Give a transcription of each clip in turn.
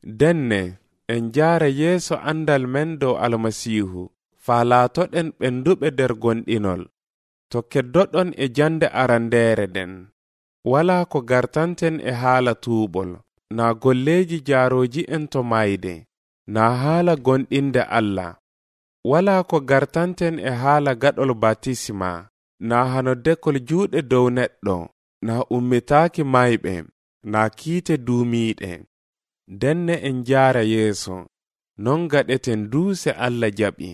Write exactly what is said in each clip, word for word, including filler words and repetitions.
denne en jaara yeeso andal men dow almasiihu faa laatoɗen ɓenduɓe nder gonɗinol to keddoɗon e jande arandeere den. Walaa ko gartanten e haala tuuɓol naa golleeji jaarooji en to mayde naa haala gonɗinde Allah. Walaa ko gartanten e haala gaɗol batisma naa hano dekol juuɗe dow neɗɗo naa ummitaaki mayɓe naa kiite duumiiɗe. Denne en jaara yeeso non gaɗeten duuse Allah jaɓi.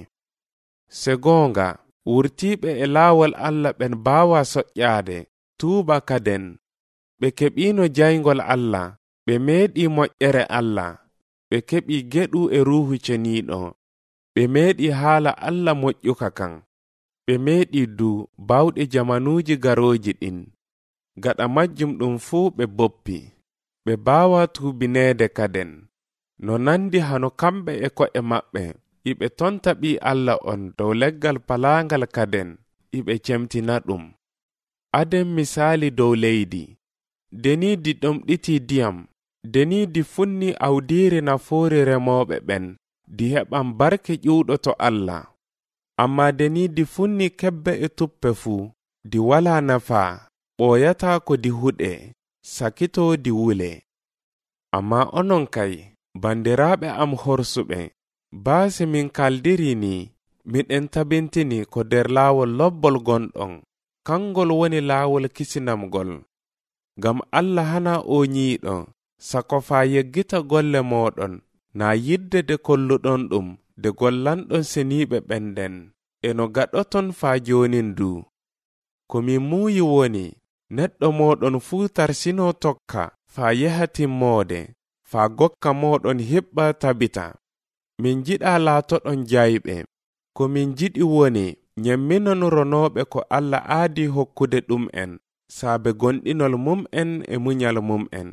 Se goonga wurtiiɓe e laawol Allah ɓen baawa soƴƴaade tuuba kaden. Ɓe keɓiino jayngol Allah, ɓe meeɗi moƴƴere Allah, ɓe keɓi geɗu e ruuhu ceniiɗo, ɓe meeɗi haala Allah moƴƴuka kan, ɓe meeɗi du bawɗe jamanuuji garooji ɗin. Gaɗa majjum ɗum fuu ɓe boppi, ɓe baawa tuubineede kaden. No nandi hano kamɓe e ko'e maɓɓe, iɓe tonta ɓi Allah on dow leggal palaangal kaden, iɓe cemtina ɗum. Aden misaali dow leydi. Deniidi ɗomɗiti diyam, deniidi funni awdiiri nafoore remooɓe ɓen, di heɓan barke ƴuuɗo to Allah. Amma deniidi funni kebbe e tuppe fuu, di walaa nafaa, ɓooyataa ko di huɗe, sakitoo di wule. Amma onon kay, bandiraaɓe am horsuɓe, baasi min kaldiri ni, miɗen tabintini ko nder laawol lobbol gonɗon, kangol woni laawol kisinamgol. Gam Allah hana o nyiiɗo sako faa yeggita golle moɗon naa yidde de kolluɗon ɗum de gollanɗon seniiɓe ɓenden e no gaɗoton faa jonin du. Ko min muuyi woni neɗɗo moɗon fuu tarsino tokka faa yeha timmoode faa gokka moɗon hiɓɓa tabita. Min jiɗa laatoɗon jayɓe. Ko min jiɗi woni nyemminon ronooɓe ko Allah aadi hokkude ɗum en saabe gonɗinol mum en e munyal mum en.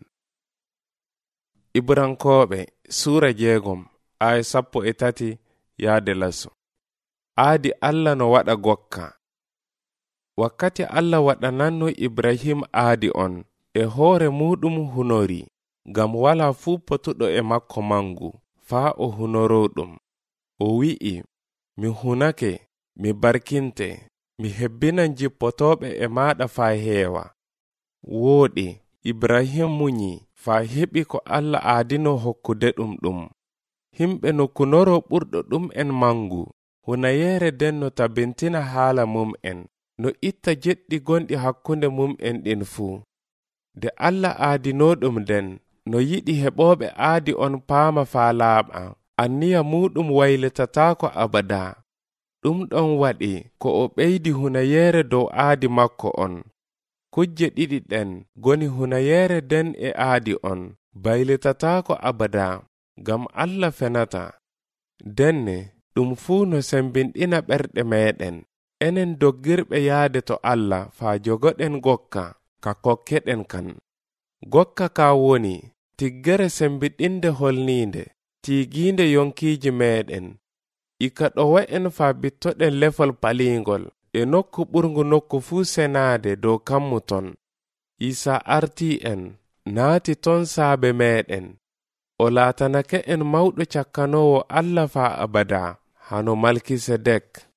Ibrankooɓe suura jeegom aya sappo e tati yaade laso. Aadi Allah no waɗa gokka. Wakkati Allah waɗananno Ibrahim aadi on e hoore muɗum hunori, gam wala fuu potuɗo e makko mangu faa o hunoro ɗum. O wi'i, mi hunake, mi barkinte, mi hebbinan jippotoɓe e maɗa faa heewa. Wooɗi, Ibrahim munyi faa heɓi ko Allah aadino hokkude ɗum ɗum. Himɓe no kunoro ɓurɗo ɗum en mangu, hunayere den no tabintina haala mum en, no itta jeɗɗi gonɗi hakkunde mum en ɗin fuu. De Allah aadino ɗum den, no yiɗi heɓoɓe aadi on paama faa laaɓa, anniya muɗum waylitataako abada. Ɗum ɗon waɗi ko o ɓeydi hunayere dow aadi makko on. Kujje ɗiɗi ɗen goni hunayere den e aadi on, baylitataako abada, gam Allah fenata. Denne ɗum fuu no sembinɗina ɓerɗe meɗen, enen doggirɓe yaade to Allah faa jogoɗen gokka ka kokkeɗen kan. Gokka ka woni tiggere sembiɗinde holninde, tiiginde yonkiiji meɗen. Ika ɗowa en faa bittoɗen lefol palingol e nokku ɓurngu nokku fuu senaade dow kammu ton. Isa arti en, naati ton saabe meɗen. O laatanake en mawɗo cakkanowo Allah faa abada, hano Malkisedek.